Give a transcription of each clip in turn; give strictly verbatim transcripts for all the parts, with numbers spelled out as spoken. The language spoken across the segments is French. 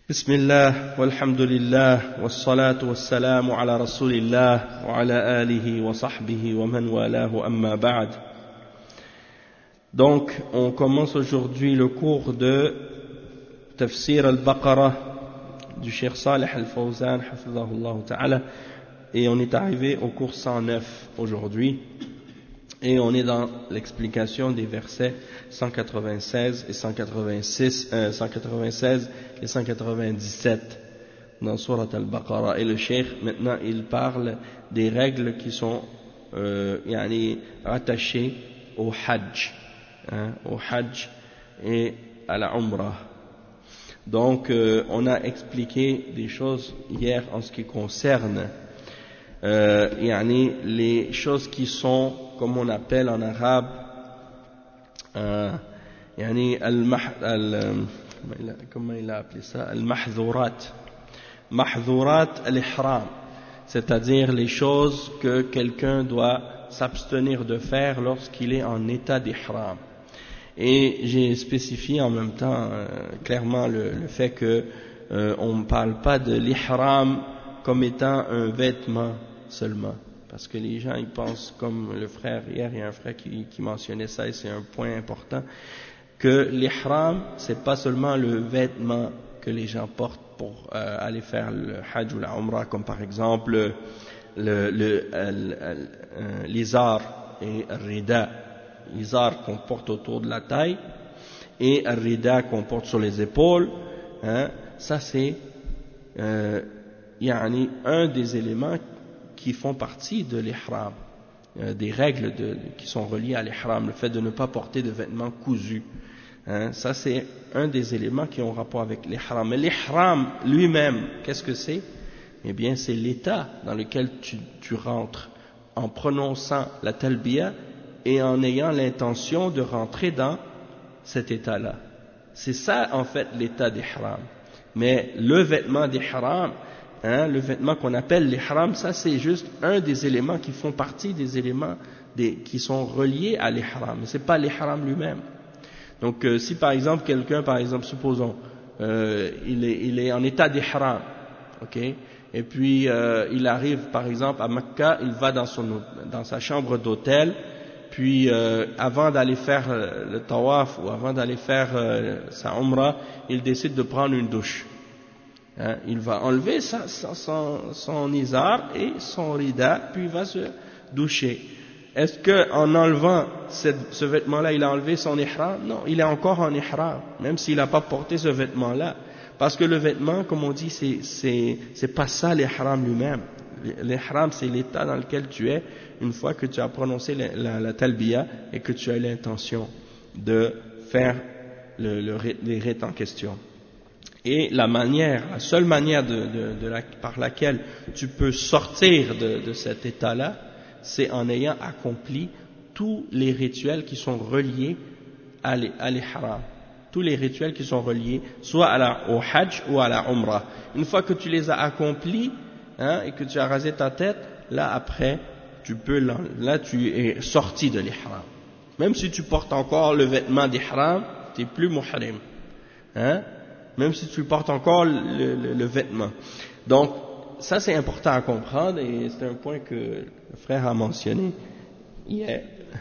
بسم الله والحمد لله والصلاة والسلام على رسول الله وعلى آله وصحبه ومن والاه أما بعد. Donc, on commence aujourd'hui le cours de Tafsir al-Baqarah du Cheikh Salih al-Fawzan, hafizahullah ta'ala, et on est arrivé au cours cent neuf aujourd'hui, et on est dans l'explication des versets cent quatre-vingt-seize et cent quatre-vingt-six, euh, cent quatre-vingt-seize et cent quatre-vingt-dix-sept dans Surat al-Baqarah. Et le Cheikh maintenant il parle des règles qui sont euh, yani, rattachées au Hajj, hein, au Hajj et à la Umrah. Donc euh, on a expliqué des choses hier en ce qui concerne euh, yani, les choses qui sont, comme on appelle en arabe, euh, yani al, al comment il a appelé ça, al-mahdhurat, mahdhurat al-ihram, c'est-à-dire les choses que quelqu'un doit s'abstenir de faire lorsqu'il est en état d'ihram. Et j'ai spécifié en même temps euh, clairement le, le fait que euh, on ne parle pas de l'ihram comme étant un vêtement seulement, parce que les gens ils pensent, comme le frère hier, il y a un frère qui, qui mentionnait ça et c'est un point important, que l'ihram c'est pas seulement le vêtement que les gens portent pour euh, aller faire le hajj ou la umrah, comme par exemple le, le, l'izar et le rida, l'izar qu'on porte autour de la taille et le rida qu'on porte sur les épaules, hein, ça c'est euh, yani, un des éléments qui font partie de l'ihram, euh, des règles de, de, qui sont reliées à l'ihram, le fait de ne pas porter de vêtements cousus, hein, ça c'est un des éléments qui ont rapport avec l'ihram. Mais l'ihram lui-même, qu'est-ce que c'est? Eh bien c'est l'état dans lequel tu, tu rentres en prononçant la talbiya et en ayant l'intention de rentrer dans cet état-là. C'est ça en fait l'état d'ihram. Mais le vêtement d'ihram, hein, le vêtement qu'on appelle l'ihram, ça c'est juste un des éléments qui font partie des éléments des, qui sont reliés à l'ihram, mais c'est pas l'ihram lui-même. Donc euh, si par exemple quelqu'un, par exemple supposons, euh, il, est, il est en état d'ihram, ok, et puis euh, il arrive par exemple à Mecca, il va dans, son, dans sa chambre d'hôtel, puis euh, avant d'aller faire euh, le tawaf ou avant d'aller faire euh, sa umrah, il décide de prendre une douche. Hein, il va enlever sa, sa, son, son izar et son rida, puis il va se doucher. Est-ce qu'en enlevant cette, ce vêtement-là, il a enlevé son ihram? Non, il est encore en ihram, même s'il n'a pas porté ce vêtement-là. Parce que le vêtement, comme on dit, c'est, c'est, c'est pas ça l'ihram lui-même. L'ihram, c'est l'état dans lequel tu es une fois que tu as prononcé la, la, la talbiya et que tu as l'intention de faire le, le, les rites en question. Et la manière, la seule manière de, de, de la, par laquelle tu peux sortir de, de cet état-là, c'est en ayant accompli tous les rituels qui sont reliés à l'ihram. Tous les rituels qui sont reliés soit à la, au hajj ou à la umrah. Une fois que tu les as accomplis, hein, et que tu as rasé ta tête, là après, tu peux, là tu es sorti de l'ihram. Même si tu portes encore le vêtement d'ihram, tu n'es plus muhrim. Hein? Même si tu portes encore le, le, le vêtement. Donc, ça c'est important à comprendre et c'est un point que le frère a mentionné hier.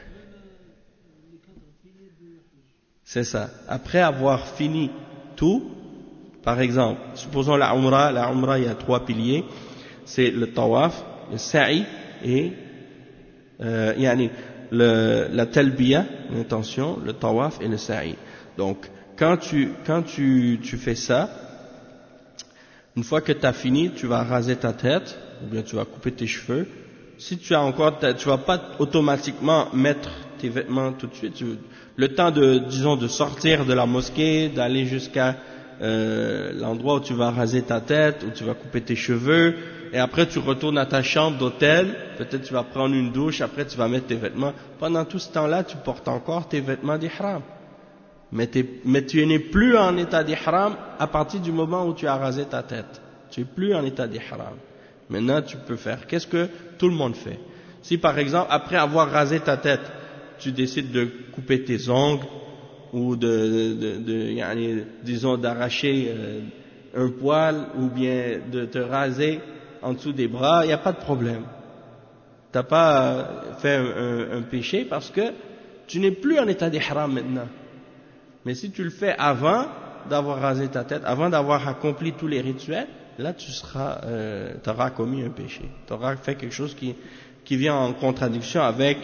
C'est ça. Après avoir fini tout, par exemple, supposons la umrah, la umrah il y a trois piliers, c'est le tawaf, le sa'i et euh, yani, le, la talbiya, l'intention, le tawaf et le sa'i. Donc, Quand tu, quand tu, tu fais ça, une fois que tu as fini, tu vas raser ta tête, ou bien tu vas couper tes cheveux. Si tu as encore, tu vas pas automatiquement mettre tes vêtements tout de suite. Tu, le temps de, disons, de sortir de la mosquée, d'aller jusqu'à euh, l'endroit où tu vas raser ta tête, où tu vas couper tes cheveux, et après tu retournes à ta chambre d'hôtel, peut-être tu vas prendre une douche, après tu vas mettre tes vêtements. Pendant tout ce temps-là, tu portes encore tes vêtements d'ihram. Mais, mais tu n'es plus en état d'ihram à partir du moment où tu as rasé ta tête. Tu n'es plus en état d'ihram. Maintenant, tu peux faire. Qu'est-ce que tout le monde fait? Si par exemple, après avoir rasé ta tête, tu décides de couper tes ongles ou de, de, de, de yani, disons, d'arracher euh, un poil ou bien de te raser en dessous des bras, il n'y a pas de problème. Tu n'as pas fait un, un, un péché parce que tu n'es plus en état d'ihram maintenant. Mais si tu le fais avant d'avoir rasé ta tête, avant d'avoir accompli tous les rituels, là tu seras, euh, auras commis un péché. Tu auras fait quelque chose qui, qui vient en contradiction avec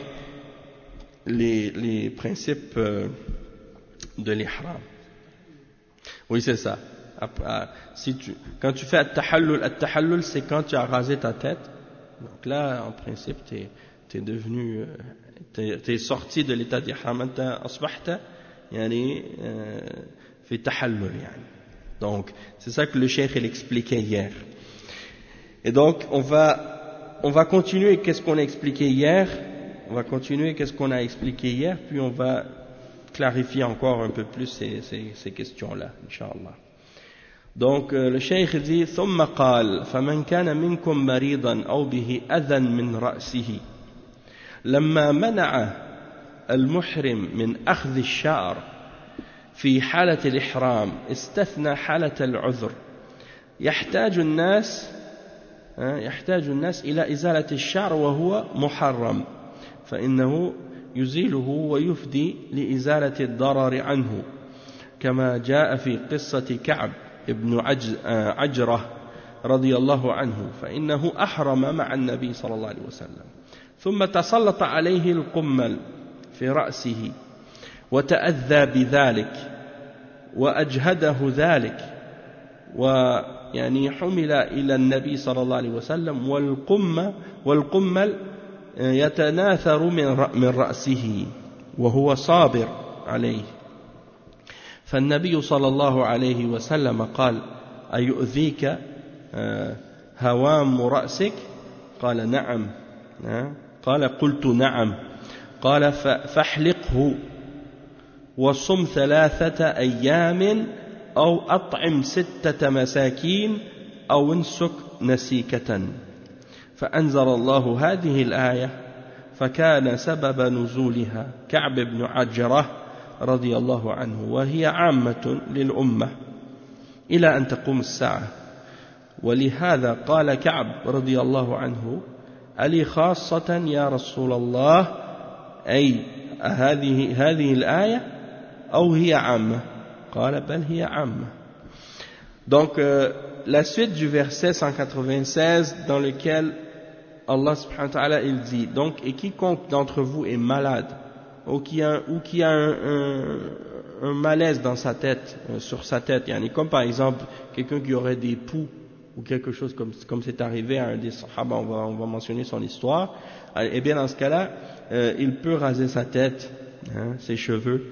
les, les principes euh, de l'ihram. Oui, c'est ça. Si tu, quand tu fais at-tahallul, at-tahallul c'est quand tu as rasé ta tête. Donc là, en principe, tu es devenu, tu es sorti de l'état d'ihram. Anta asbahta, yani, fi tahallul, yani. Donc, c'est ça que le cheikh il expliquait hier. Et donc, on va, on va continuer qu'est-ce qu'on a expliqué hier. On va continuer qu'est-ce qu'on a expliqué hier, puis on va clarifier encore un peu plus ces, ces, ces questions-là, Inch'Allah. Donc euh, le cheikh dit ثم قال فمن كان منكم مريضا أو به أذى من رأسه لما منع المحرم من أخذ الشعر في حالة الإحرام استثنى حالة العذر يحتاج الناس يحتاج الناس إلى إزالة الشعر وهو محرم فإنه يزيله ويفدي لإزالة الضرر عنه كما جاء في قصة كعب ابن عجرة رضي الله عنه فإنه أحرم مع النبي صلى الله عليه وسلم ثم تسلط عليه القمل في رأسه وتأذى بذلك وأجهده ذلك ويعني حمل إلى النبي صلى الله عليه وسلم والقم والقمل يتناثر من رأسه وهو صابر عليه فالنبي صلى الله عليه وسلم قال أيؤذيك هوام رأسك قال نعم قال قلت نعم قال فاحلقه وصم ثلاثة أيام أو أطعم ستة مساكين أو انسك نسيكة فأنزل الله هذه الآية فكان سبب نزولها كعب بن عجرة رضي الله عنه وهي عامة للأمة إلى أن تقوم الساعة ولهذا قال كعب رضي الله عنه ألي خاصة يا رسول الله أي هذه هذه الآية أو هي عامة قال بل هي عامة. Donc euh, la suite du verset cent quatre-vingt-seize dans lequel Allah subhanahu wa ta'ala il dit donc et quiconque d'entre vous est malade ou qui a, ou qui a un, un, un malaise dans sa tête, euh, sur sa tête, yani, comme par exemple quelqu'un qui aurait des poux ou quelque chose comme comme c'est arrivé à un des sahaba, on va, on va mentionner son histoire, et bien dans ce cas-là, euh, il peut raser sa tête, hein, ses cheveux,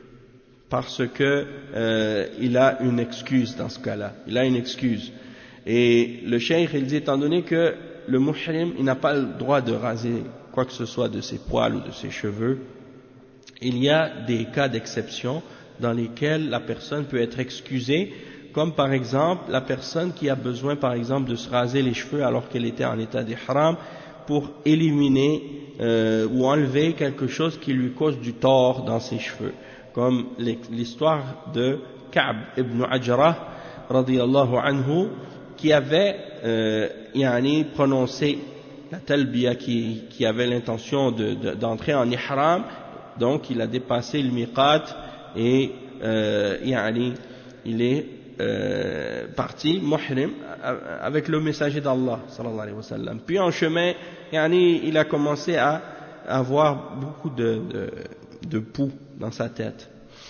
parce que euh, il a une excuse dans ce cas-là, il a une excuse. Et le cheikh il dit étant donné que le muhrim il n'a pas le droit de raser quoi que ce soit de ses poils ou de ses cheveux, il y a des cas d'exception dans lesquels la personne peut être excusée, comme par exemple la personne qui a besoin par exemple de se raser les cheveux alors qu'elle était en état d'ihram pour éliminer euh, ou enlever quelque chose qui lui cause du tort dans ses cheveux, comme l'histoire de Ka'b ibn Ajrah radiyallahu anhu qui avait euh, yani, prononcé la talbiya, qui, qui avait l'intention de, de, d'entrer en ihram. Donc il a dépassé le miqat et euh, yani, il est euh, parti muhrim avec le messager d'Allah sallallahu alayhi wa sallam. Puis en chemin yani, il a commencé à avoir beaucoup de, de, de poux dans sa tête,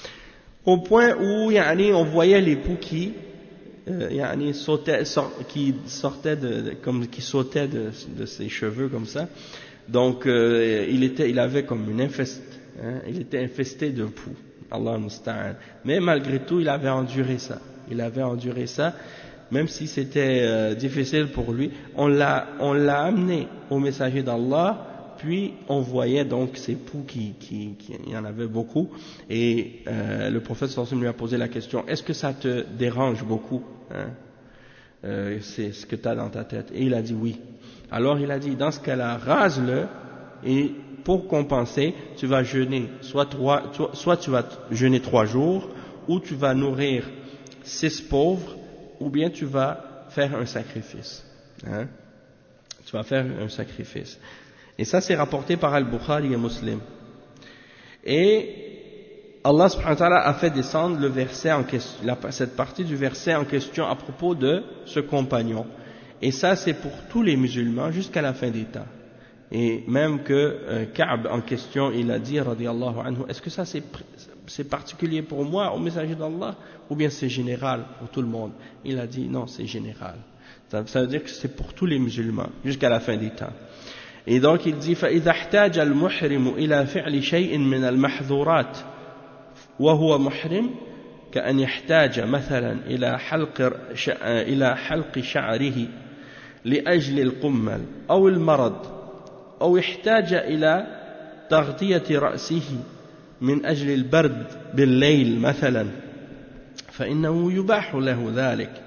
au point où yani, on voyait les poux qui euh, yani, sautaient, sort, qui sortaient de, de, comme qui sautaient de, de ses cheveux comme ça. Donc euh, il était, il avait comme une infestation. Hein, il était infesté de poux, Allah musta'an. Mais malgré tout, il avait enduré ça. Il avait enduré ça, même si c'était euh, difficile pour lui. On l'a, on l'a amené au messager d'Allah, puis on voyait donc ces poux qui, qui, qui, il y en avait beaucoup. Et euh, le prophète sallallahu alayhi wa sallam lui a posé la question: est-ce que ça te dérange beaucoup, hein, euh, c'est ce que tu as dans ta tête? Et il a dit oui. Alors il a dit: dans ce cas-là, rase-le et pour compenser, tu vas jeûner, soit, trois, soit tu vas jeûner trois jours, ou tu vas nourrir six pauvres, ou bien tu vas faire un sacrifice. Hein? Tu vas faire un sacrifice. Et ça, c'est rapporté par Al-Bukhari et Muslim. Et Allah subhanahu wa ta'ala a fait descendre le verset en question, la, cette partie du verset en question à propos de ce compagnon. Et ça, c'est pour tous les musulmans jusqu'à la fin des temps. Et même que euh, Ka'b en question, il a dit, radiyallahu anhu, est-ce que ça c'est, c'est particulier pour moi, au messager d'Allah, ou bien c'est général pour tout le monde? Il a dit, non, c'est général. Ça, ça veut dire que c'est pour tous les musulmans jusqu'à la fin des temps. Et donc il dit, فَإِذَا احْتَاجَ الْمُحْرِمُ إِلَى فِعْلِ شَيْءٍ مِنَ الْمَحْظُورَاتِ وهو محرم كأن يحتاج مثلا إلى حلق إلى حلق شعره لأجل القمل أو المرض أو يحتاج إلى تغطية رأسه من أجل البرد بالليل مثلا فإنه يباح له ذلك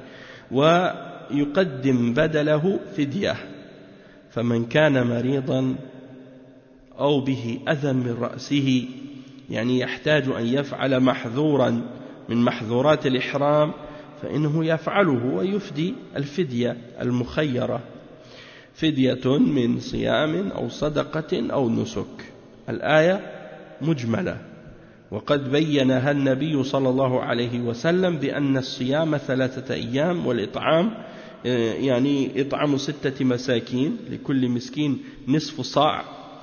ويقدم بدله فدية فمن كان مريضا أو به أذى من رأسه يعني يحتاج أن يفعل محظورا من محظورات الإحرام فإنه يفعله ويفدي الفدية المخيرة فدية من صيام أو صدقة أو نسك. الآية مجملة وقد بينها النبي صلى الله عليه وسلم بأن الصيام ثلاثة أيام والإطعام يعني إطعام ستة مساكين لكل مسكين نصف صاع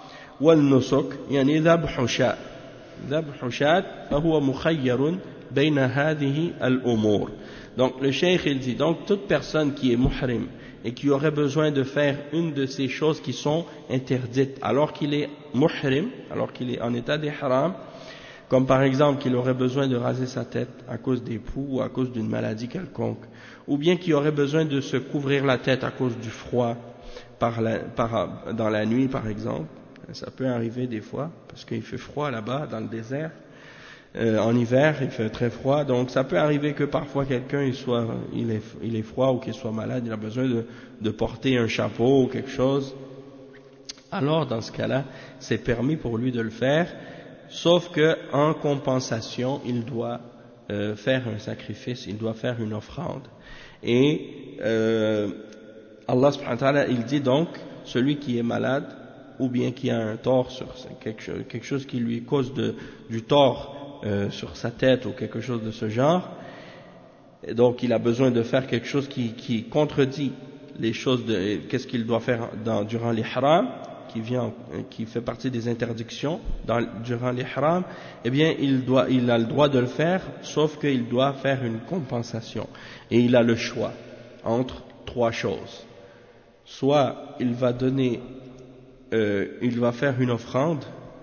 والنسك يعني ذبح شاء ذبح شاة فهو مخير بين هذه الأمور. Donc le cheikh il dit, donc toute personne qui est muhrim et qui aurait besoin de faire une de ces choses qui sont interdites alors qu'il est muhrim, alors qu'il est en état d'ihram, comme par exemple qu'il aurait besoin de raser sa tête à cause des poux ou à cause d'une maladie quelconque, ou bien qu'il aurait besoin de se couvrir la tête à cause du froid par la, par, dans la nuit par exemple. Ça peut arriver des fois, parce qu'il fait froid là-bas, dans le désert. Euh, en hiver, il fait très froid. Donc, ça peut arriver que parfois quelqu'un, il soit, il est, il est froid ou qu'il soit malade, il a besoin de, de porter un chapeau ou quelque chose. Alors, dans ce cas-là, c'est permis pour lui de le faire, sauf que, en compensation, il doit euh, faire un sacrifice, il doit faire une offrande. Et euh, Allah subhanahu wa ta'ala, il dit donc, celui qui est malade, ou bien qui a un tort sur quelque chose, quelque chose qui lui cause de, du tort euh, sur sa tête ou quelque chose de ce genre, et donc il a besoin de faire quelque chose qui, qui contredit les choses de qu'est-ce qu'il doit faire dans, durant l'ihram, qui vient, qui fait partie des interdictions dans, durant l'ihram, eh bien il doit, il a le droit de le faire, sauf qu'il doit faire une compensation, et il a le choix entre trois choses. Soit il va donner Euh, il va faire une offrande,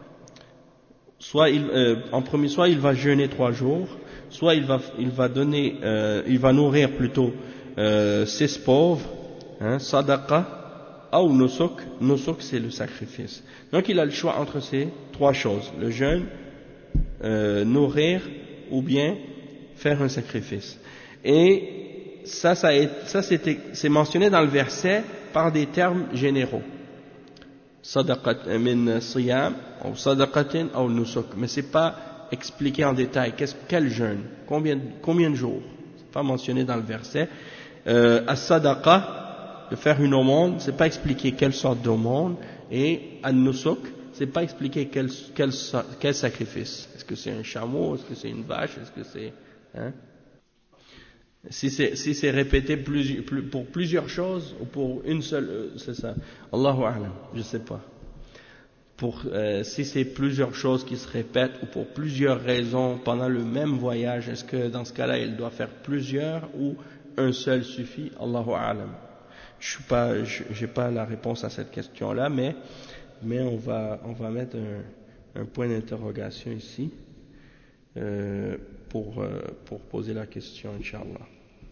soit il, euh, en premier, soit il va jeûner trois jours, soit il va, il va donner, euh, il va nourrir plutôt euh, six pauvres, hein, sadaqa, ou nusuk. Nusuk c'est le sacrifice. Donc il a le choix entre ces trois choses, le jeûne, euh, nourrir ou bien faire un sacrifice. Et ça, ça, est, ça c'était, c'est mentionné dans le verset par des termes généraux. Sadaqat min siyam ou sadaqatin ou nusuk, mais c'est pas expliqué en détail qu'est-ce, quel jeûne, combien, combien de jours, c'est pas mentionné dans le verset. Euh, as-sadaqa, de faire une aumône, c'est pas expliqué quelle sorte d'aumône, et an-nusuk, c'est pas expliqué quel, quel, quel sacrifice. Est-ce que c'est un chameau, est-ce que c'est une vache, est-ce que c'est, hein? Si c'est, si c'est répété plus, plus, pour plusieurs choses ou pour une seule, euh, c'est ça. Allahu a'lam, je sais pas. Pour, euh, si c'est plusieurs choses qui se répètent ou pour plusieurs raisons pendant le même voyage, est-ce que dans ce cas-là, il doit faire plusieurs ou un seul suffit? Allahu a'lam. Je suis pas, j'ai pas la réponse à cette question-là, mais, mais on va, on va mettre un, un point d'interrogation ici. Euh, pour, euh, pour poser la question, Inch'Allah.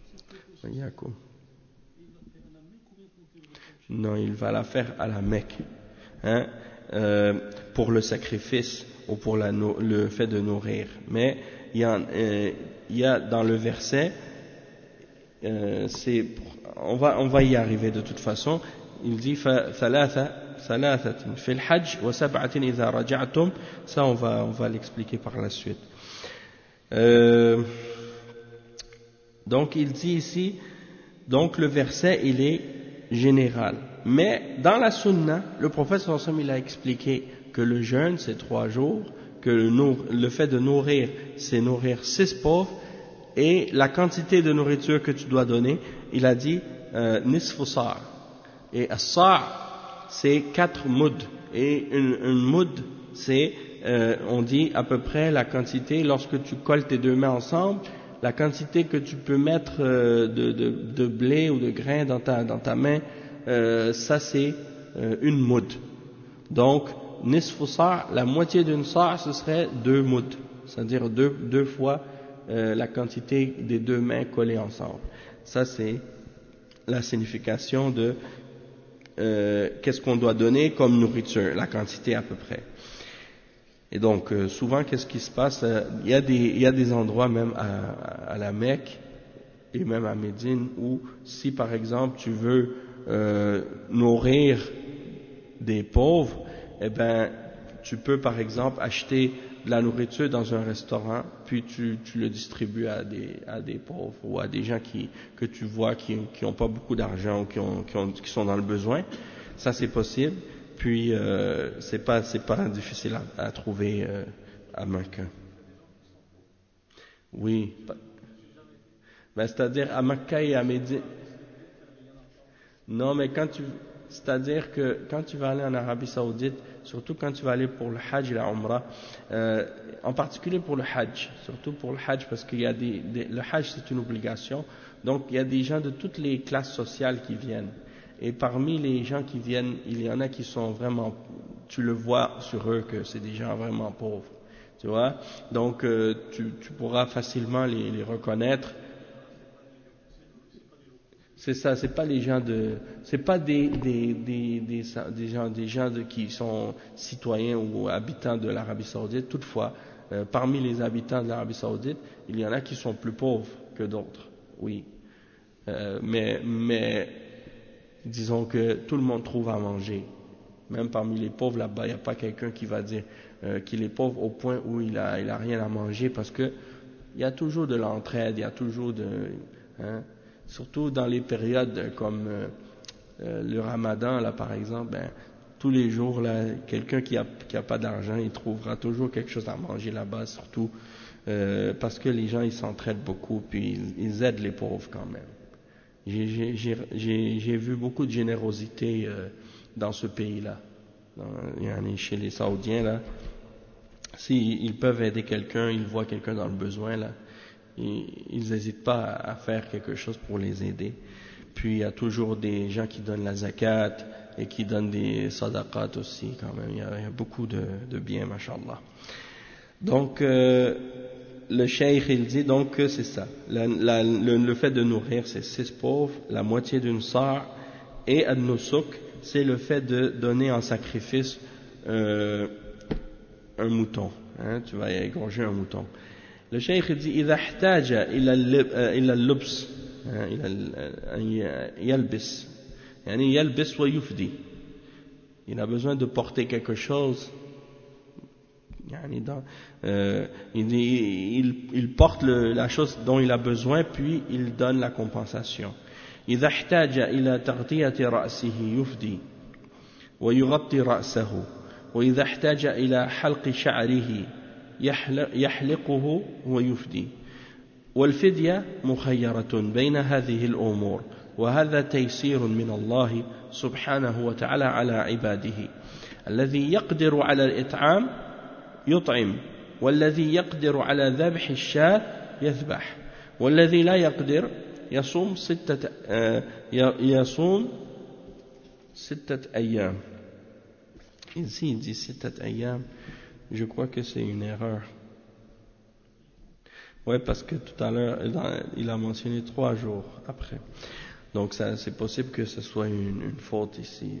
Non, il va la faire à la Mecque, hein, euh, pour le sacrifice ou pour la, le fait de nourrir. Mais il y a, euh, il y a dans le verset, euh, c'est, on va, on va y arriver de toute façon. Il dit ثلاثة ثلاثة في الحج وسبعة إذا رجعتم. Ça, on va, on va l'expliquer par la suite. Euh, Donc il dit ici, donc le verset il est général. Mais dans la sunna, le prophète sallallahu alayhi wa sallam, il a expliqué que le jeûne c'est trois jours, que le, nour- le fait de nourrir c'est nourrir six pauvres, et la quantité de nourriture que tu dois donner, il a dit euh, nisfu sa'. Et as-sa' c'est quatre mouds, et une, une moud c'est, euh, on dit à peu près la quantité, lorsque tu colles tes deux mains ensemble, la quantité que tu peux mettre euh, de, de, de blé ou de grains dans ta, dans ta main, euh, ça c'est euh, une moud. Donc, nisfu sa', la moitié d'une sa', ce serait deux mouds, c'est-à-dire deux, deux fois euh, la quantité des deux mains collées ensemble. Ça c'est la signification de euh, qu'est-ce qu'on doit donner comme nourriture, la quantité à peu près. Et donc, euh, souvent, qu'est-ce qui se passe? euh, Il y a des, il y a des endroits même à, à la Mecque et même à Médine où, si par exemple tu veux euh, nourrir des pauvres, eh ben, tu peux par exemple acheter de la nourriture dans un restaurant, puis tu, tu le distribues à des, à des pauvres ou à des gens qui, que tu vois qui n'ont pas beaucoup d'argent ou qui, ont, qui, ont, qui sont dans le besoin. Ça, c'est possible. Puis, euh, c'est pas, c'est pas difficile à, à trouver euh, à Mecca. Oui. Ben, c'est-à-dire à Mecca et à Médine. Non, mais quand tu, c'est-à-dire que quand tu vas aller en Arabie Saoudite, surtout quand tu vas aller pour le Hajj et la Umrah, euh, en particulier pour le Hajj, surtout pour le Hajj parce qu'il y a des, des le Hajj c'est une obligation, donc il y a des gens de toutes les classes sociales qui viennent. Et parmi les gens qui viennent, il y en a qui sont vraiment, tu le vois sur eux que c'est des gens vraiment pauvres, tu vois. Donc euh, tu, tu pourras facilement les, les reconnaître. C'est ça, c'est pas les gens de, c'est pas des des des des, des gens des gens de, qui sont citoyens ou habitants de l'Arabie Saoudite. Toutefois, euh, parmi les habitants de l'Arabie Saoudite, il y en a qui sont plus pauvres que d'autres. Oui, euh, mais mais disons que tout le monde trouve à manger. Même parmi les pauvres là-bas, il n'y a pas quelqu'un qui va dire euh, qu'il est pauvre au point où il a il a rien à manger parce que il y a toujours de l'entraide, il y a toujours de hein, surtout dans les périodes comme euh, euh, le Ramadan là par exemple, ben, tous les jours là, quelqu'un qui a qui a pas d'argent, il trouvera toujours quelque chose à manger là-bas, surtout euh, parce que les gens ils s'entraident beaucoup puis ils, ils aident les pauvres quand même. J'ai, j'ai, j'ai, j'ai, j'ai vu beaucoup de générosité euh, dans ce pays-là, dans, chez les Saoudiens là. S'ils ils peuvent aider quelqu'un, ils voient quelqu'un dans le besoin là, ils n'hésitent pas à faire quelque chose pour les aider. Puis il y a toujours des gens qui donnent la zakat et qui donnent des sadaqat aussi quand même. Il y a, il y a beaucoup de, de bien, mashallah. Donc euh, le cheikh il dit donc que c'est ça. La, la, le, le fait de nourrir c'est six pauvres, la moitié d'une sa' et ad-nusuk c'est le fait de donner en sacrifice euh, un mouton. Hein, tu vas égorger un mouton. Le cheikh dit إذا احتاج إلى إلى اللبس إلى يلبس يعني يلبس ويفدي. Il a besoin de porter quelque chose. يعني dans, euh, il, il, il porte le, la chose dont il a besoin puis il donne la compensation. إذا احتاج إلى تغطية رأسه يفدي ويغطي رأسه وإذا احتاج إلى حلق شعره يحلقه ويفدي والفدية مخيرة بين هذه الأمور وهذا تيسير من الله سبحانه وتعالى على عباده الذي يقدر على الإطعام يطعم والذي يقدر على ذبح الشاة يذبح والذي لا يقدر يصوم ستة يصوم ستة أيام. Ici il dit ستة أيام. Je crois que c'est une erreur. Ouais, parce que tout à l'heure, il a mentionné trois jours après. Donc, ça, c'est possible que ce soit une, une faute ici.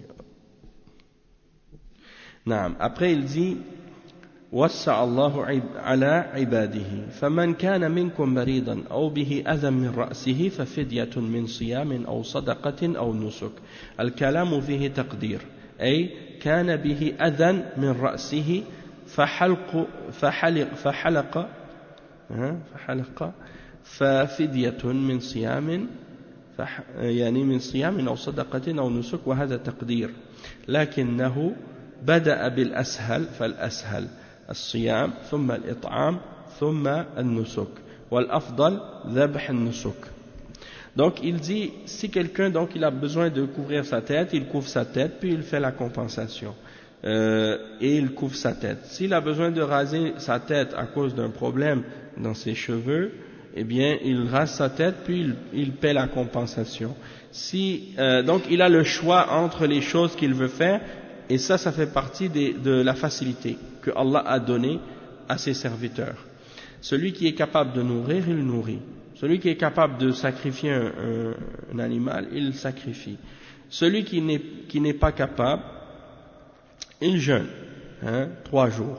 Naam. Après, il dit وَسَّعَ اللَّهُ عَلَى عِبَادِهِ فَمَنْ كَانَ مِنْكُمْ مَرِيضًا أَوْ بِهِ أَذًى مِنْ رَأْسِهِ فَفِدْيَةٌ مِنْ صِيَامٍ أَوْ صَدَقَةٍ أَوْ نُسُكٍ. الكلام فيه تقدير أي كان به أذى من رأسه فحلق فحلق فحلق فحلق ففدية من صيام يعني من صيام أو صدقة أو نسك وهذا تقدير لكنه بدأ بالأسهل فالأسهل الصيام ثم الإطعام ثم النسك والأفضل ذبح النسك. Donc il dit si quelqu'un donc il a besoin de couvrir sa tête, il couvre sa tête puis il fait la compensation euh, et il couvre sa tête. S'il a besoin de raser sa tête à cause d'un problème dans ses cheveux, eh bien il rase sa tête puis il, il paie la compensation. Si euh, donc il a le choix entre les choses qu'il veut faire et ça ça fait partie des, de la facilité que Allah a donnée à ses serviteurs. Celui qui est capable de nourrir, il nourrit. Celui qui est capable de sacrifier un, un, un animal, il le sacrifie. Celui qui n'est, qui n'est pas capable, il jeûne, hein, trois jours.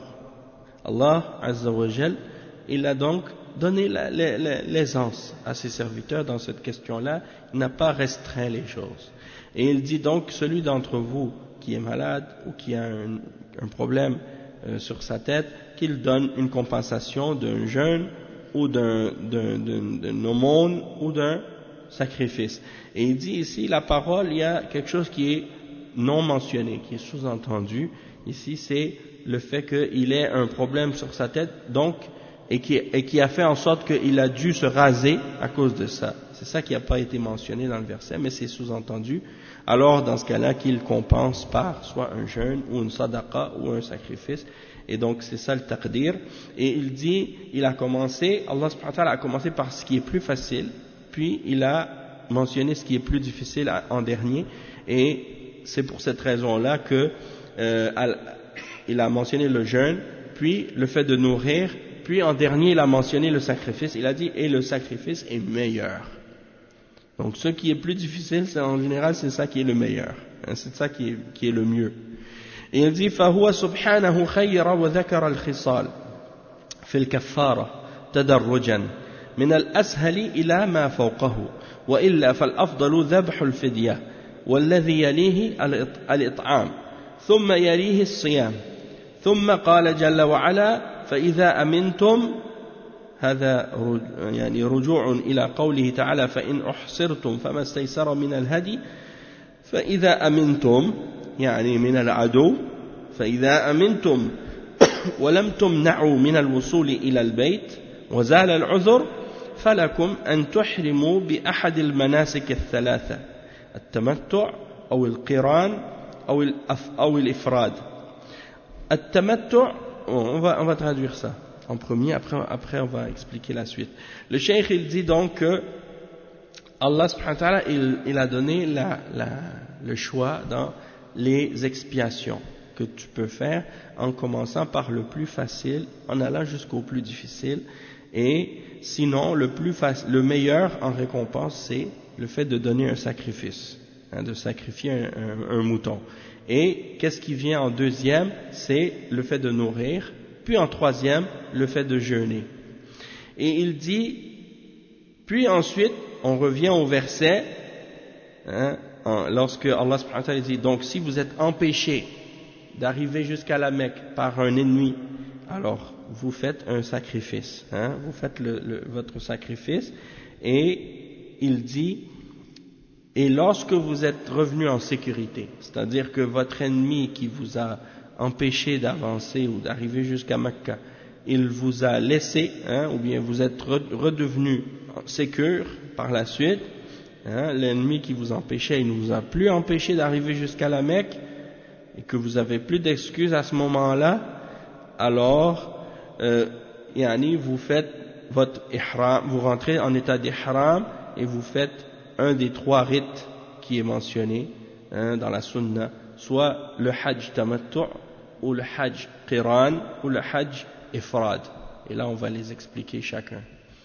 Allah Azza wa Jal, il a donc donné la, la, la, l'aisance à ses serviteurs dans cette question-là. Il n'a pas restreint les choses. Et il dit donc, celui d'entre vous qui est malade ou qui a un, un problème euh, sur sa tête, qu'il donne une compensation d'un jeûne ou d'un, d'un, d'un, d'un aumône ou d'un sacrifice. Et il dit ici, la parole, il y a quelque chose qui est non mentionné, qui est sous-entendu. Ici, c'est le fait qu'il ait un problème sur sa tête, donc, et qui, et qui a fait en sorte qu'il a dû se raser à cause de ça. C'est ça qui n'a pas été mentionné dans le verset, mais c'est sous-entendu. Alors, dans ce cas-là, qu'il compense par soit un jeûne ou une sadaqa ou un sacrifice. Et donc c'est ça le taqdir. Et il dit, il a commencé, Allah subhanahu wa ta'ala a commencé par ce qui est plus facile, puis il a mentionné ce qui est plus difficile en dernier. Et c'est pour cette raison-là que euh, il a mentionné le jeûne, puis le fait de nourrir, puis en dernier il a mentionné le sacrifice. Il a dit et le sacrifice est meilleur. Donc ce qui est plus difficile, c'est en général c'est ça qui est le meilleur. C'est ça qui est, qui est le mieux. Et il dit فهو سبحانه خير وذكر الخصال في الكفارة تدرجا من الأسهل إلى ما فوقه وإلا فالأفضل ذبح الفدية والذي يليه الإطعام ثم يليه الصيام ثم قال جل وعلا فإذا أمنتم هذا يعني رجوع إلى قوله تعالى فإن أحصرتم فما استيسر من الهدي فإذا أمنتم يعني من العدو فإذا أمنتم ولم تمنعوا من الوصول إلى البيت وزال العذر فلكم أن تحرموا بأحد المناسك الثلاثة التمتع أو القران أو أو الإفراد. التمتع on va, on va traduire ça en premier, après, après on va expliquer la suite. Le cheikh il dit donc que Allah subhanahu wa ta'ala il, il a donné la, la, le choix dans les expiations que tu peux faire en commençant par le plus facile, en allant jusqu'au plus difficile, et sinon le plus facile, le meilleur en récompense c'est le fait de donner un sacrifice, hein, de sacrifier un, un, un mouton. Et qu'est-ce qui vient en deuxième? C'est le fait de nourrir, puis en troisième le fait de jeûner. Et il dit, puis ensuite on revient au verset, hein, lorsque Allah subhanahu wa ta'ala dit donc si vous êtes empêché d'arriver jusqu'à la Mecque par un ennemi, alors vous faites un sacrifice, hein, vous faites le, le, votre sacrifice. Et il dit et lorsque vous êtes revenu en sécurité, c'est-à-dire que votre ennemi qui vous a empêché d'avancer ou d'arriver jusqu'à Mecque, il vous a laissé, hein, ou bien vous êtes redevenu sécure par la suite, hein, l'ennemi qui vous empêchait, il ne vous a plus empêché d'arriver jusqu'à la Mecque, et que vous avez plus d'excuses à ce moment-là, alors, euh, yani, vous faites votre ihram, vous rentrez en état d'ihram et vous faites un des trois rites qui est mentionné, hein, dans la sunna, soit le hajj tamattu' ou le hajj qiran ou le hajj ifrad. Et là on va les expliquer chacun.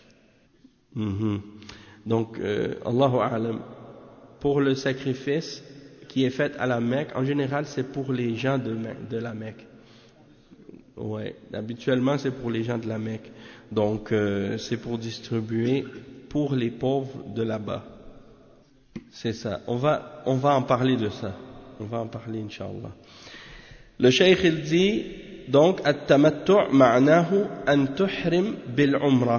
Mm-hmm. Donc euh, Allahu a'lam, pour le sacrifice qui est fait à la Mecque, en général c'est pour les gens de, de la Mecque. Ouais, habituellement c'est pour les gens de la Mecque. Donc euh, c'est pour distribuer pour les pauvres de là-bas. C'est ça. On va, on va en parler de ça. On va en parler, Inch'Allah. Le cheikh il dit donc at-tamattu' ma'nahu an tuhrim bil umrah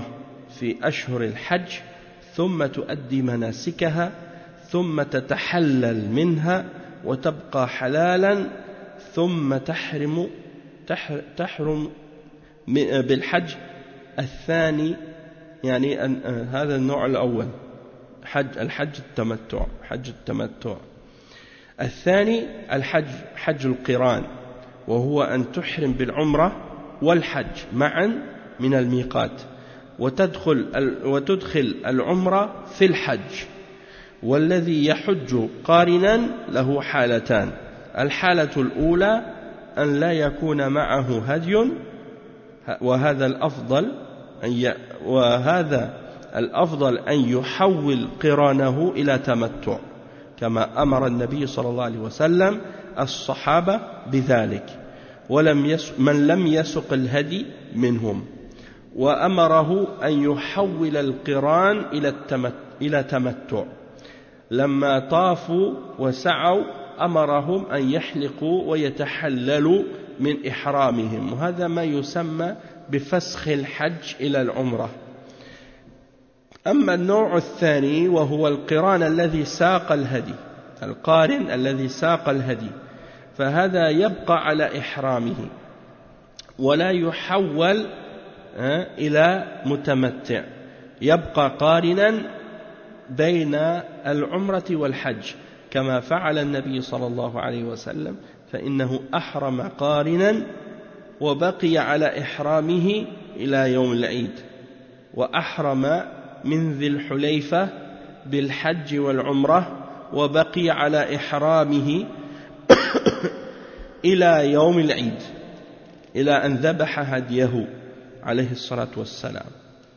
في أشهر الحج ثم تؤدي مناسكها ثم تتحلل منها وتبقى حلالا ثم تحرم تحرم بالحج الثاني، يعني هذا النوع الأول حج الحج التمتع حج التمتع. الثاني الحج حج القران، وهو أن تحرم بالعمرة والحج معا من الميقات وتدخل وتدخل العمرة في الحج. والذي يحج قارنا له حالتان: الحالة الأولى أن لا يكون معه هدي، وهذا الأفضل أن وهذا الأفضل أن يحول قرانه إلى تمتع، كما أمر النبي صلى الله عليه وسلم الصحابة بذلك، ولم يس من لم يسق الهدي منهم، وأمره أن يحول القران إلى تمتع. لما طافوا وسعوا أمرهم أن يحلقوا ويتحللوا من إحرامهم، وهذا ما يسمى بفسخ الحج إلى العمرة. أما النوع الثاني وهو القران الذي ساق الهدي، القارن الذي ساق الهدي، فهذا يبقى على إحرامه ولا يحول إلى متمتع، يبقى قارنا بين العمرة والحج كما فعل النبي صلى الله عليه وسلم، فإنه أحرم قارنا وبقي على إحرامه إلى يوم العيد، وأحرم من ذي الحليفة بالحج والعمرة وبقي على إحرامه إلى يوم العيد، إلى أن ذبح هديه عليه الصلاة والسلام.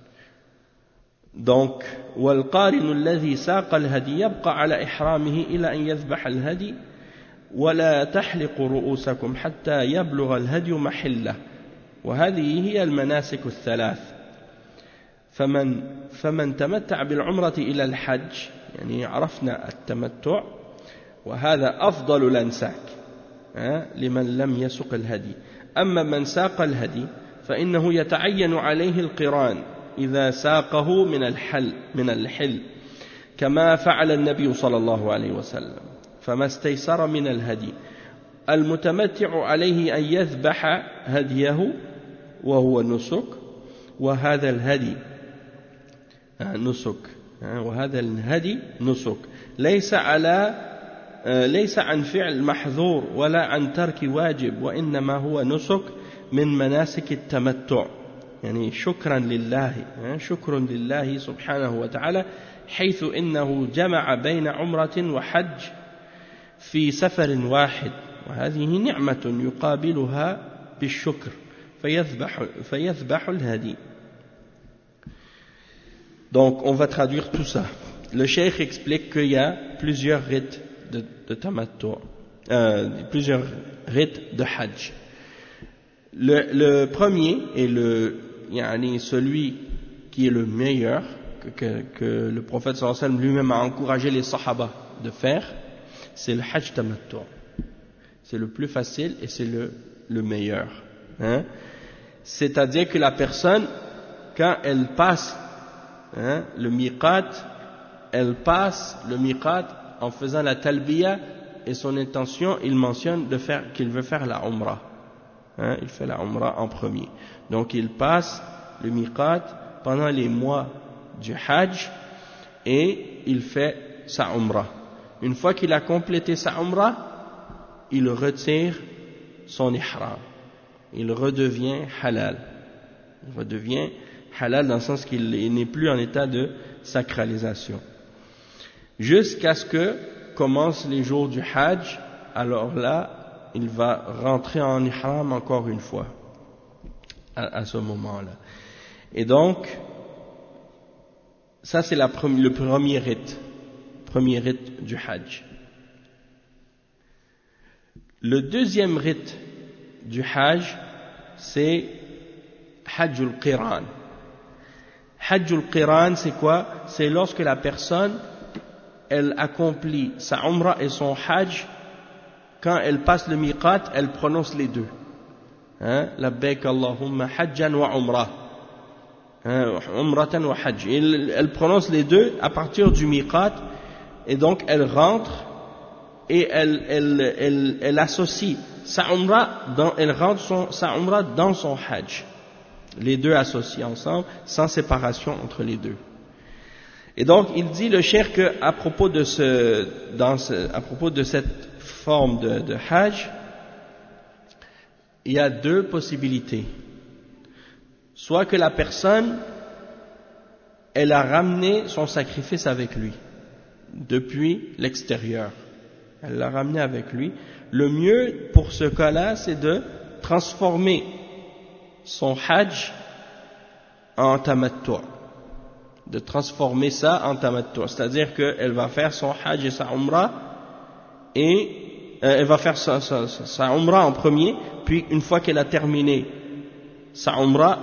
Donc, والقارن الذي ساق الهدي يبقى على إحرامه إلى أن يذبح الهدي، ولا تحلقوا رؤوسكم حتى يبلغ الهدي محله. وهذه هي المناسك الثلاث. فمن فمن تمتع بالعمرة إلى الحج، يعني عرفنا التمتع، وهذا أفضل الأنساك لمن لم يسق الهدي. أما من ساق الهدي فإنه يتعين عليه القران إذا ساقه من الحل من الحل كما فعل النبي صلى الله عليه وسلم، فما استيسر من الهدي. المتمتع عليه أن يذبح هديه وهو نسك، وهذا الهدي نسك وهذا الهدي نسك ليس على ليس عن فعل محظور ولا عن ترك واجب، وإنما هو نسك من مناسك التمتع، يعني شكرا لله شكر لله سبحانه وتعالى، حيث إنه جمع بين عمرة وحج في سفر واحد، وهذه نعمة يقابلها بالشكر فيذبح, فيذبح الهدي. Donc on va traduire tout ça. Le cheikh explique qu'il y a plusieurs rites de, de tamattu, euh, plusieurs rites de hajj. Le, le premier est le, yani celui qui est le meilleur, que, que, que le prophète sallallahu alayhi wa sallam lui-même a encouragé les sahaba de faire, c'est le hajj tamattu. C'est le plus facile et c'est le, le meilleur. Hein? C'est-à-dire que la personne, quand elle passe hein, le miqat, elle passe le miqat en faisant la talbiya, et son intention, il mentionne de faire, qu'il veut faire la umrah. Hein, il fait la umrah en premier. Donc il passe le miqat pendant les mois du hajj et il fait sa umrah. Une fois qu'il a complété sa umrah, il retire son ihram. Il redevient halal. Il redevient halal dans le sens qu'il n'est plus en état de sacralisation. Jusqu'à ce que commencent les jours du hajj, alors là, il va rentrer en ihram encore une fois, à, à ce moment-là. Et donc, ça c'est la pre- le premier rite, premier rite du hajj. Le deuxième rite du hajj, c'est hajjul qiran. Hajjul qiran, c'est quoi? C'est lorsque la personne, elle accomplit sa umrah et son hajj, quand elle passe le miqat, elle prononce les deux. Hein? Labbaik Allahumma hajjan wa umrah. Hein, umratan wa hajj. Elle, elle prononce les deux à partir du miqat, et donc elle rentre et elle, elle, elle, elle associe sa umrah, dans, elle rentre son, sa umrah dans son hajj. Les deux associés ensemble, sans séparation entre les deux. Et donc, il dit le cheikh que à propos de ce, dans ce, à propos de cette forme de, de hajj, il y a deux possibilités. Soit que la personne, elle a ramené son sacrifice avec lui, depuis l'extérieur. Elle l'a ramené avec lui. Le mieux pour ce cas-là, c'est de transformer son hajj en tamattu'. De transformer ça en tamattu'. C'est-à-dire qu'elle va faire son hajj et sa umrah, et euh, elle va faire sa, sa, sa umrah en premier, puis une fois qu'elle a terminé sa umrah,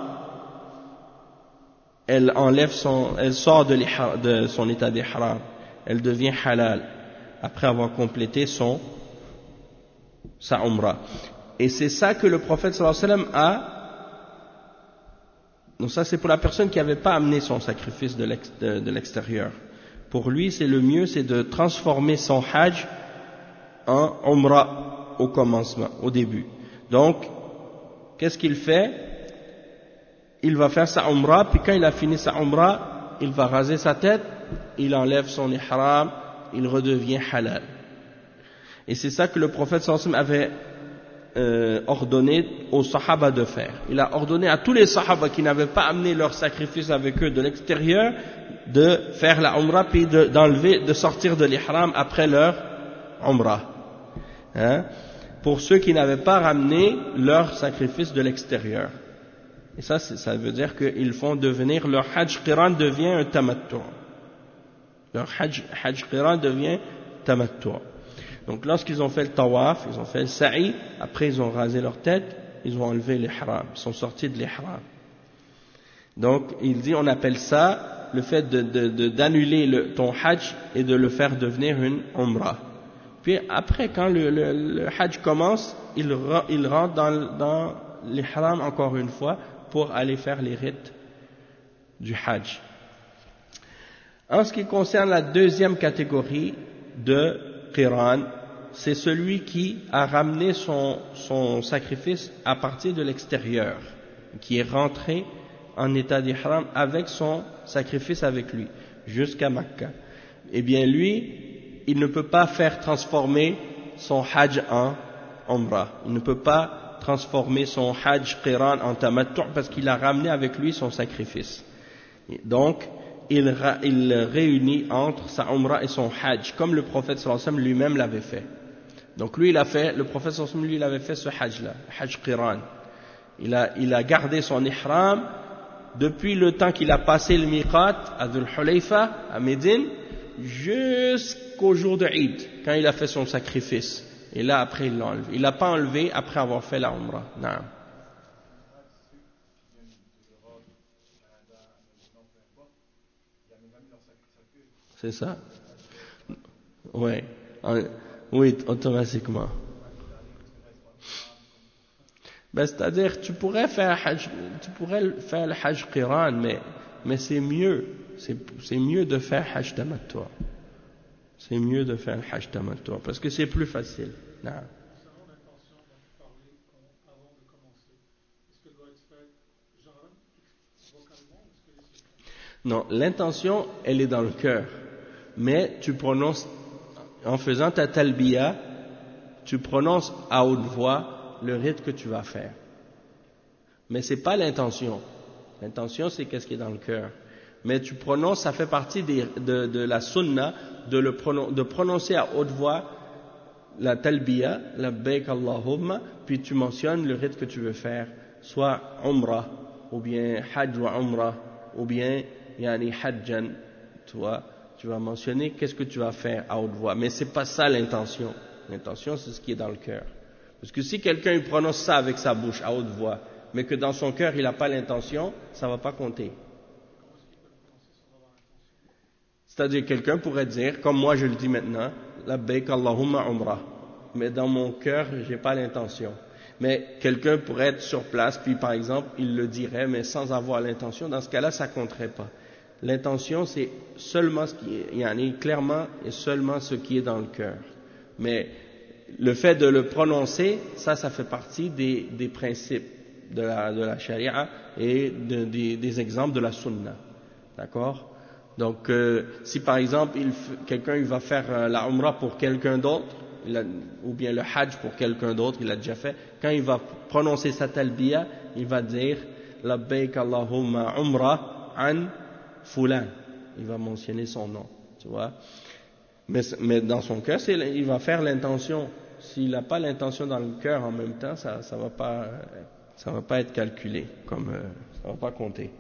elle enlève son, elle sort de, de son état d'ihram, elle devient halal, après avoir complété son, sa umrah. Et c'est ça que le prophète sallallahu alayhi wa sallam a. Donc ça c'est pour la personne qui n'avait pas amené son sacrifice de, l'ex, de, de l'extérieur. Pour lui, c'est le mieux, c'est de transformer son hajj en umrah au commencement, au début. Donc, qu'est-ce qu'il fait? Il va faire sa umrah, puis quand il a fini sa umrah, il va raser sa tête, il enlève son ihram, il redevient halal. Et c'est ça que le prophète sallallahu alayhi wa sallam avait euh, ordonné aux sahaba de faire. Il a ordonné à tous les sahaba qui n'avaient pas amené leur sacrifice avec eux de l'extérieur de faire la umrah, puis de, d'enlever, de sortir de l'ihram après leur umrah. Hein? Pour ceux qui n'avaient pas ramené leur sacrifice de l'extérieur. Et ça, ça veut dire qu'ils font devenir, leur hajj qiran devient un tamattu'. Leur hajj, hajj qiran devient tamattu'. Donc lorsqu'ils ont fait le tawaf, ils ont fait le sa'i, après ils ont rasé leur tête, ils ont enlevé l'ihram, ils sont sortis de l'ihram. Donc il dit, on appelle ça le fait de, de, de, d'annuler le, ton hajj et de le faire devenir une umrah. Puis après, quand le, le, le hajj commence, il, il rentre dans, dans l'ihram encore une fois pour aller faire les rites du hajj. En ce qui concerne la deuxième catégorie de qiran, c'est celui qui a ramené son, son sacrifice à partir de l'extérieur, qui est rentré en état d'ihram avec son sacrifice avec lui, jusqu'à Makkah. Eh bien lui, il ne peut pas faire transformer son hajj en umrah. Il ne peut pas transformer son hajj qiran en tamattu' parce qu'il a ramené avec lui son sacrifice. Donc, il, il réunit entre sa umrah et son hajj, comme le prophète sallallahu alayhi wa sallam lui-même l'avait fait. Donc lui, il a fait, le prophète sallallahu alayhi wa sallam, lui, il avait fait ce hajj-là, hajj qiran. Il a, il a gardé son ihram depuis le temps qu'il a passé le miqat à Dhul Hulayfa, à Médine, jusqu'au jour de Eid, quand il a fait son sacrifice. Et là, après, il l'a enlevé. Il l'a pas enlevé après avoir fait la umrah. Naam. C'est ça? Oui. Oui, automatiquement. Ben, c'est-à-dire, tu pourrais faire hajj, tu pourrais faire le hajj qiran, mais, mais c'est mieux. C'est, c'est mieux de faire hajj tamattu'. C'est mieux de faire le hajj tamattu', parce que c'est plus facile. Non. Non, l'intention, elle est dans le cœur. Mais tu prononces, en faisant ta talbiya, tu prononces à haute voix le rite que tu vas faire. Mais c'est pas l'intention. L'intention, c'est qu'est-ce qui est dans le cœur. Mais tu prononces, ça fait partie des, de, de la sunna, de, le pronon, de prononcer à haute voix la talbiya, labbaik Allahumma, puis tu mentionnes le rite que tu veux faire, soit umrah, ou bien hajj wa umrah, ou bien yani hajjan, tu vois, tu vas mentionner qu'est-ce que tu vas faire à haute voix. Mais c'est pas ça l'intention. L'intention, c'est ce qui est dans le cœur. Parce que si quelqu'un il prononce ça avec sa bouche à haute voix, mais que dans son cœur il n'a pas l'intention, ça va pas compter. C'est-à-dire quelqu'un pourrait dire, comme moi je le dis maintenant, labbaik Allahumma umrah, mais dans mon cœur j'ai pas l'intention. Mais quelqu'un pourrait être sur place, puis par exemple, il le dirait, mais sans avoir l'intention. Dans ce cas-là, ça ne compterait pas. L'intention, c'est seulement ce qui est, il y en a clairement, et seulement ce qui est dans le cœur. Mais le fait de le prononcer, ça, ça fait partie des, des principes de la, de la charia et de, des, des exemples de la sunna. D'accord? Donc, euh, si par exemple, il, quelqu'un il va faire euh, la umrah pour quelqu'un d'autre, il a, ou bien le hajj pour quelqu'un d'autre, il l'a déjà fait, quand il va prononcer sa talbiya, il va dire labbaik Allahumma umrah an fulan. Il va mentionner son nom, tu vois. Mais, mais dans son cœur, c'est, il va faire l'intention. S'il n'a pas l'intention dans le cœur en même temps, ça ça va pas ça va pas être calculé, comme euh, ça va pas compter.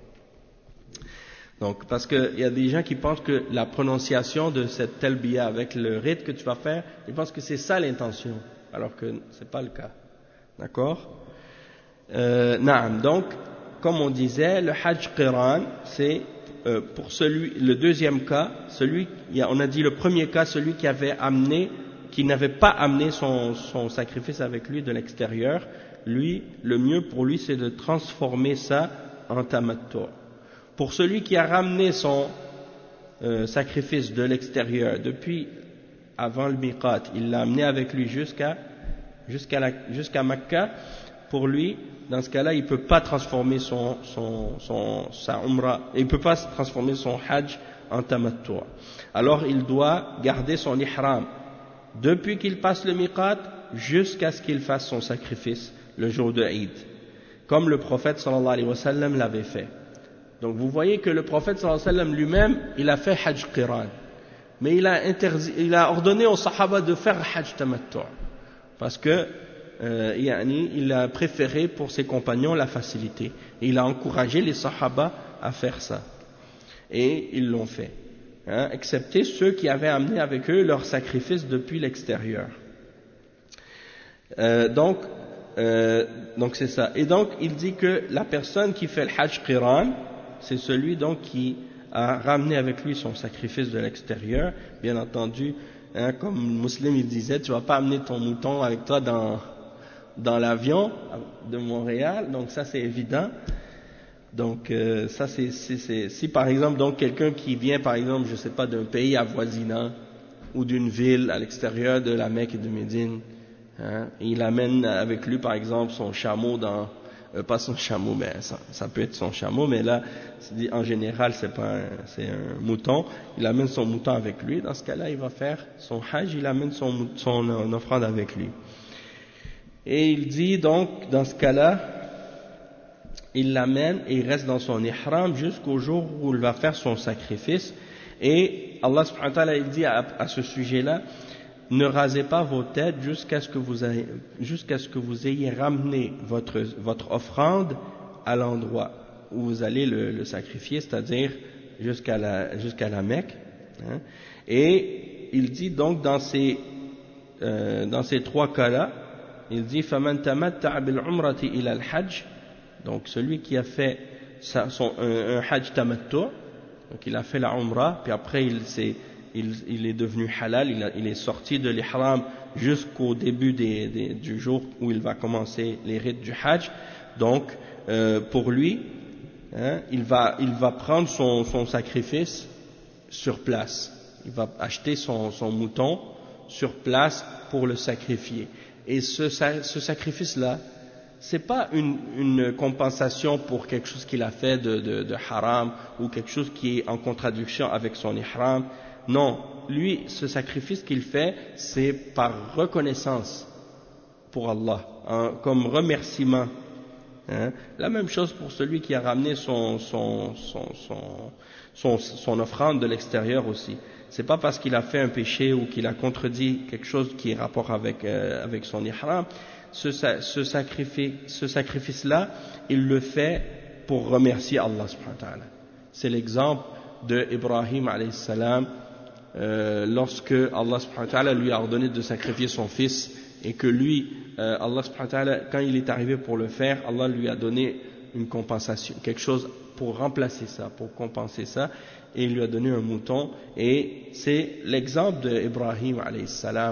Donc, parce qu'il y a des gens qui pensent que la prononciation de cette talbiya avec le rite que tu vas faire, ils pensent que c'est ça l'intention, alors que c'est pas le cas. D'accord? Euh, naam. Donc, comme on disait, le hajj qiran, c'est euh, pour celui, le deuxième cas, celui, on a dit le premier cas, celui qui avait amené, qui n'avait pas amené son, son sacrifice avec lui de l'extérieur, lui, le mieux pour lui, c'est de transformer ça en tamattu. Pour celui qui a ramené son euh, sacrifice de l'extérieur depuis avant le miqat, il l'a amené avec lui jusqu'à jusqu'à la, jusqu'à Makkah, pour lui, dans ce cas-là, il ne peut pas transformer son, son, son, sa umrah, il ne peut pas transformer son hajj en tamattu. Alors il doit garder son ihram depuis qu'il passe le miqat jusqu'à ce qu'il fasse son sacrifice le jour de Eid, comme le prophète sallallahu alayhi wa sallam l'avait fait. Donc vous voyez que le prophète sallallahu alayhi wa sallam lui-même, il a fait hajj qiran, mais il a, interdit, il a ordonné aux sahaba de faire hajj tamattu, parce que euh, yani, il a préféré pour ses compagnons la facilité, et il a encouragé les sahaba à faire ça, et ils l'ont fait, hein, excepté ceux qui avaient amené avec eux leur sacrifice depuis l'extérieur. Euh, donc, euh, donc c'est ça. Et donc il dit que la personne qui fait le hajj qiran, c'est celui donc qui a ramené avec lui son sacrifice de l'extérieur. Bien entendu, hein, comme le musulman il disait, tu vas pas amener ton mouton avec toi dans, dans l'avion de Montréal, donc ça c'est évident. Donc euh, ça c'est, c'est, c'est si par exemple donc quelqu'un qui vient par exemple, je sais pas, d'un pays avoisinant ou d'une ville à l'extérieur de la Mecque et de Médine, hein, il amène avec lui par exemple son chameau dans Euh, pas son chameau, mais ça, ça peut être son chameau, mais là, c'est, en général, c'est pas un, c'est un mouton. Il amène son mouton avec lui. Dans ce cas-là, il va faire son hajj, il amène son, son euh, offrande avec lui. Et il dit donc, dans ce cas-là, il l'amène et il reste dans son ihram jusqu'au jour où il va faire son sacrifice. Et Allah subhanahu wa ta'ala, il dit à, à ce sujet-là, ne rasez pas vos têtes jusqu'à ce que vous ayez, jusqu'à ce que vous ayez ramené votre, votre offrande à l'endroit où vous allez le, le sacrifier, c'est-à-dire jusqu'à la, jusqu'à la Mecque. Hein. Et il dit donc dans ces, euh, dans ces trois cas-là, il dit فَمَنْ تَمَتَّعَ بِالْعُمْرَةِ إِلَى الْحَجِّ, donc celui qui a fait sa, son, un, un hajj tamattu, donc il a fait la umrah, puis après il s'est Il, il est devenu halal, il, a, il est sorti de l'ihram jusqu'au début des, des, du jour où il va commencer les rites du hajj. Donc, euh, pour lui, hein, il, va, il va prendre son, son sacrifice sur place. Il va acheter son, son mouton sur place pour le sacrifier. Et ce, ce sacrifice-là, c'est pas une, une compensation pour quelque chose qu'il a fait de, de, de haram ou quelque chose qui est en contradiction avec son ihram. Non, lui, ce sacrifice qu'il fait, c'est par reconnaissance pour Allah, hein, comme remerciement. Hein. La même chose pour celui qui a ramené son, son, son, son, son, son offrande de l'extérieur aussi. C'est pas parce qu'il a fait un péché ou qu'il a contredit quelque chose qui est rapport avec, euh, avec son ihram. Ce, ce, sacrifice, ce sacrifice-là, il le fait pour remercier Allah subhanahu wa ta'ala. C'est l'exemple de Ibrahim alayhi salam, euh, lorsque Allah subhanahu wa ta'ala lui a ordonné de sacrifier son fils, et que lui, euh, Allah subhanahu wa ta'ala, quand il est arrivé pour le faire, Allah lui a donné une compensation, quelque chose pour remplacer ça, pour compenser ça, et il lui a donné un mouton, et c'est l'exemple d'Ibrahim alayhi salam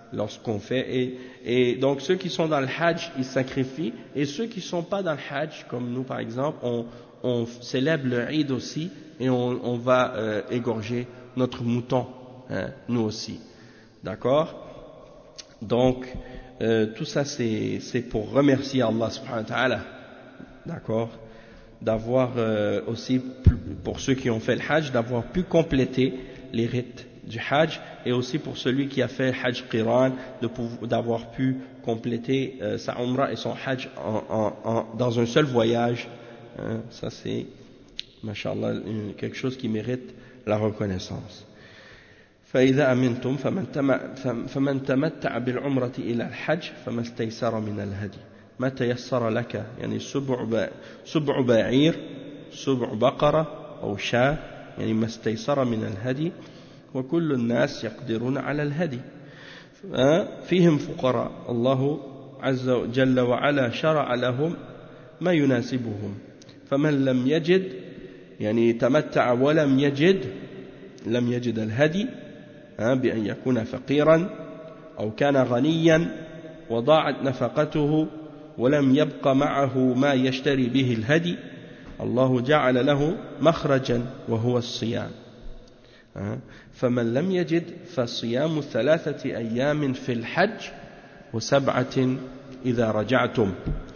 lorsqu'on fait, et, et donc ceux qui sont dans le Hajj, ils sacrifient, et ceux qui ne sont pas dans le Hajj, comme nous par exemple, on, on célèbre le Eid aussi, et on, on va euh, égorger notre mouton, hein, nous aussi, d'accord? Donc, euh, tout ça c'est, c'est pour remercier Allah subhanahu wa ta'ala, d'accord, d'avoir euh, aussi, pour ceux qui ont fait le Hajj, d'avoir pu compléter les rites du Hajj, et aussi pour celui qui a fait le Hajj Qiran, de pouvoir, d'avoir pu compléter euh, sa Umrah et son Hajj en, en, en, dans un seul voyage, hein, ça c'est, mashallah, quelque chose qui mérite la reconnaissance. فإذا أمنتم فمن تمتع بالعمرة إلى الحج فما استيسر من الهدي ما تيسر لك يعني سبع سبع بعير سبع بقرة أو شاة يعني ما استيسر من الهدي وكل الناس يقدرون على الهدي فيهم فقراء الله عز وجل وعلا شرع لهم ما يناسبهم فمن لم يجد يعني تمتع ولم يجد لم يجد الهدي بأن يكون فقيرا أو كان غنيا وضاعت نفقته ولم يبق معه ما يشتري به الهدي الله جعل له مخرجا وهو الصيام فمن لم يجد فصيام ثلاثة أيام في الحج وسبعة إذا رجعتم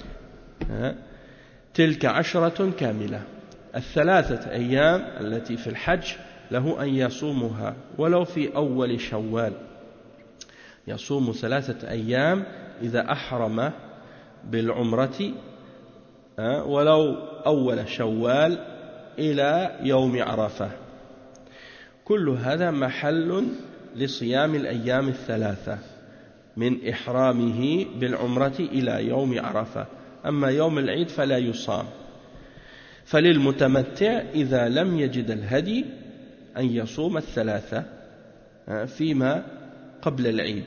تلك عشرة كاملة الثلاثة أيام التي في الحج له أن يصومها ولو في أول شوال يصوم ثلاثة أيام إذا أحرم بالعمرة ولو أول شوال إلى يوم عرفة كل هذا محل لصيام الأيام الثلاثة من إحرامه بالعمرة إلى يوم عرفة أما يوم العيد فلا يصام فللمتمتع إذا لم يجد الهدي أن يصوم الثلاثة فيما قبل العيد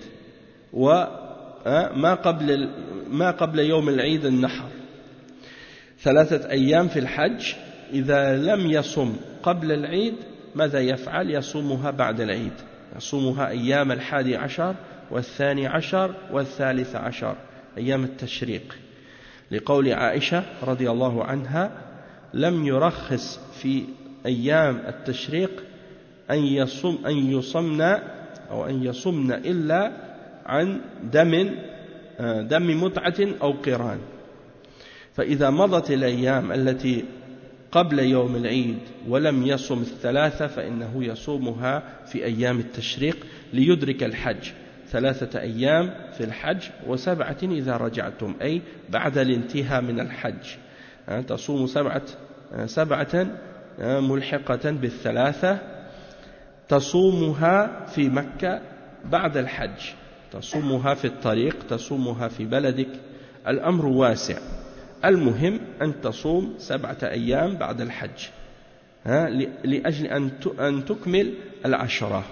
وما قبل ما قبل يوم العيد النحر ثلاثة أيام في الحج إذا لم يصم قبل العيد ماذا يفعل؟ يصومها بعد العيد يصومها أيام الحادي عشر والثاني عشر والثالث عشر أيام التشريق لقول عائشة رضي الله عنها لم يرخص في أيام التشريق أن يصم أن يصمنا أو أن يصمنا إلا عن دم دم متعة أو قران فإذا مضت الأيام التي قبل يوم العيد ولم يصم الثلاثة فإنه يصومها في أيام التشريق ليدرك الحج ثلاثة أيام في الحج وسبعة إذا رجعتم أي بعد الانتهاء من الحج تصوم سبعة سبعة ملحقة بالثلاثة تصومها في مكة بعد الحج تصومها في الطريق تصومها في بلدك الأمر واسع المهم أن تصوم سبعة أيام بعد الحج لأجل أن تكمل العشرة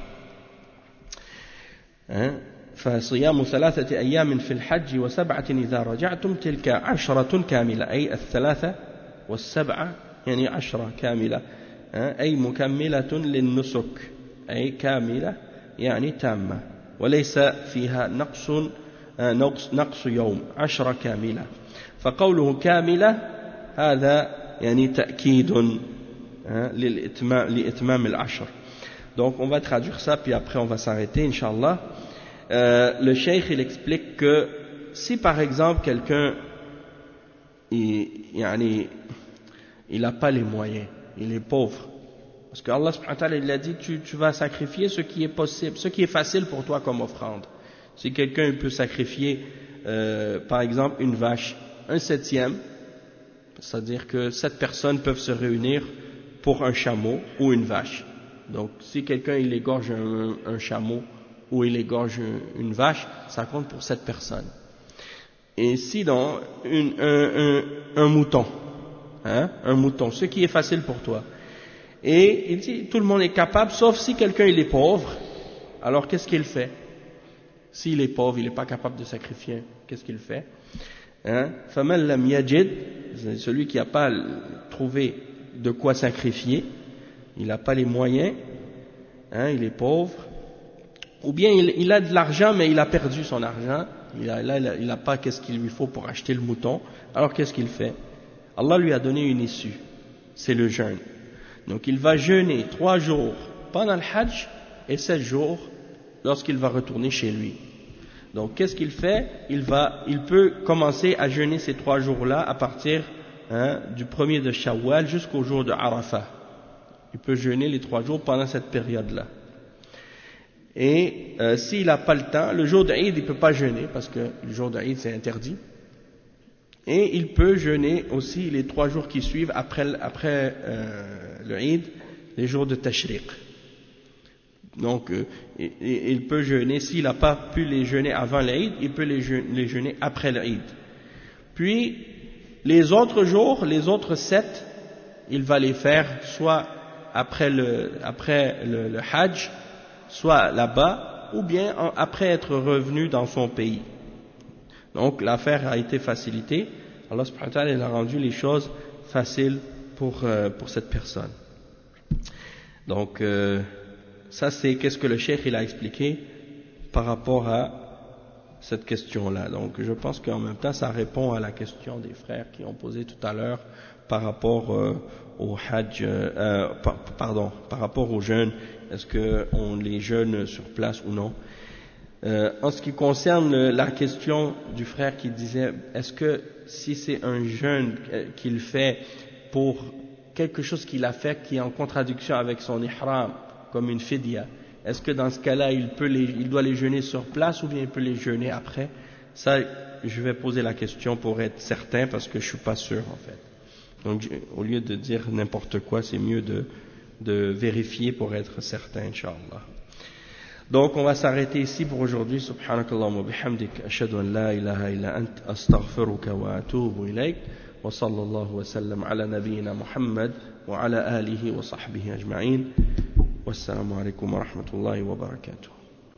فصيام ثلاثة أيام في الحج وسبعة إذا رجعتم تلك عشرة كاملة أي الثلاثة والسبعة يعني عشرة كاملة أي مكملة للنسك أي كاملة يعني تامة وليس فيها نقص نقص, نقص يوم عشرة كاملة فقوله كاملة هذا يعني تأكيد للإتمام, لإتمام العشر. Donc on va traduire ça puis après on va s'arrêter Inch'Allah. Euh, le cheikh il explique que si par exemple quelqu'un il, yani, il n'a pas les moyens, il est pauvre, parce que Allah subhanahu wa ta'ala il a dit tu, tu vas sacrifier ce qui est possible, ce qui est facile pour toi comme offrande. Si quelqu'un peut sacrifier euh, par exemple une vache, un septième, c'est-à-dire que sept personnes peuvent se réunir pour un chameau ou une vache. Donc si quelqu'un il égorge un, un chameau ou il égorge une, une vache, ça compte pour sept personnes. Et si dans une, un, un, un mouton, hein, un mouton, ce qui est facile pour toi, et il dit tout le monde est capable, sauf si quelqu'un il est pauvre, alors qu'est-ce qu'il fait? S'il est pauvre, il n'est pas capable de sacrifier, qu'est-ce qu'il fait? Hein? فَمَنْ لَمْ يَجِدْ, celui qui n'a pas trouvé de quoi sacrifier, il n'a pas les moyens, hein, il est pauvre, ou bien il, il a de l'argent mais il a perdu son argent, il a, là il n'a pas qu'est-ce qu'il lui faut pour acheter le mouton, alors qu'est-ce qu'il fait? Allah lui a donné une issue, c'est le jeûne. Donc il va jeûner trois jours pendant le Hajj et sept jours lorsqu'il va retourner chez lui. Donc qu'est-ce qu'il fait? Il va, il peut commencer à jeûner ces trois jours-là à partir hein, du premier de Shawwal jusqu'au jour de Arafah. Il peut jeûner les trois jours pendant cette période-là. Et euh, s'il n'a pas le temps, le jour d'Aïd, il ne peut pas jeûner parce que le jour d'Aïd c'est interdit. Et il peut jeûner aussi les trois jours qui suivent après, après euh, le Eid, les jours de Tashriq. Donc, euh, il, il peut jeûner, s'il n'a pas pu les jeûner avant l'Eid, il peut les jeûner, les jeûner après l'Eid. Puis, les autres jours, les autres sept, il va les faire soit après le, après le, le Hajj, soit là-bas, ou bien en, après être revenu dans son pays. Donc l'affaire a été facilitée. Allah subhanahu wa ta'ala il a rendu les choses faciles pour, euh, pour cette personne. Donc euh, ça c'est qu'est-ce que le cheikh il a expliqué par rapport à cette question-là. Donc je pense qu'en même temps ça répond à la question des frères qui ont posé tout à l'heure par rapport euh, au hajj, euh, par, pardon, par rapport aux jeûnes. Est-ce qu'on les jeûne sur place ou non? Euh, en ce qui concerne la question du frère qui disait est-ce que si c'est un jeûne qu'il fait pour quelque chose qu'il a fait qui est en contradiction avec son ihram comme une fidya, est-ce que dans ce cas-là il, peut les, il doit les jeûner sur place ou bien il peut les jeûner après? Ça je vais poser la question pour être certain parce que je suis pas sûr en fait. Donc au lieu de dire n'importe quoi, c'est mieux de, de vérifier pour être certain, Inch'Allah. Donc on va s'arrêter ici pour aujourd'hui. Subhanakallahumma wa bihamdik ashhadu an la ilaha illa ant astaghfiruka wa atubu ilayk wa sallallahu wa sallam ala nabiyyina Muhammad wa ala alihi wa sahbihi ajma'in. Wassalamu alaykum wa rahmatullahi wa barakatuh.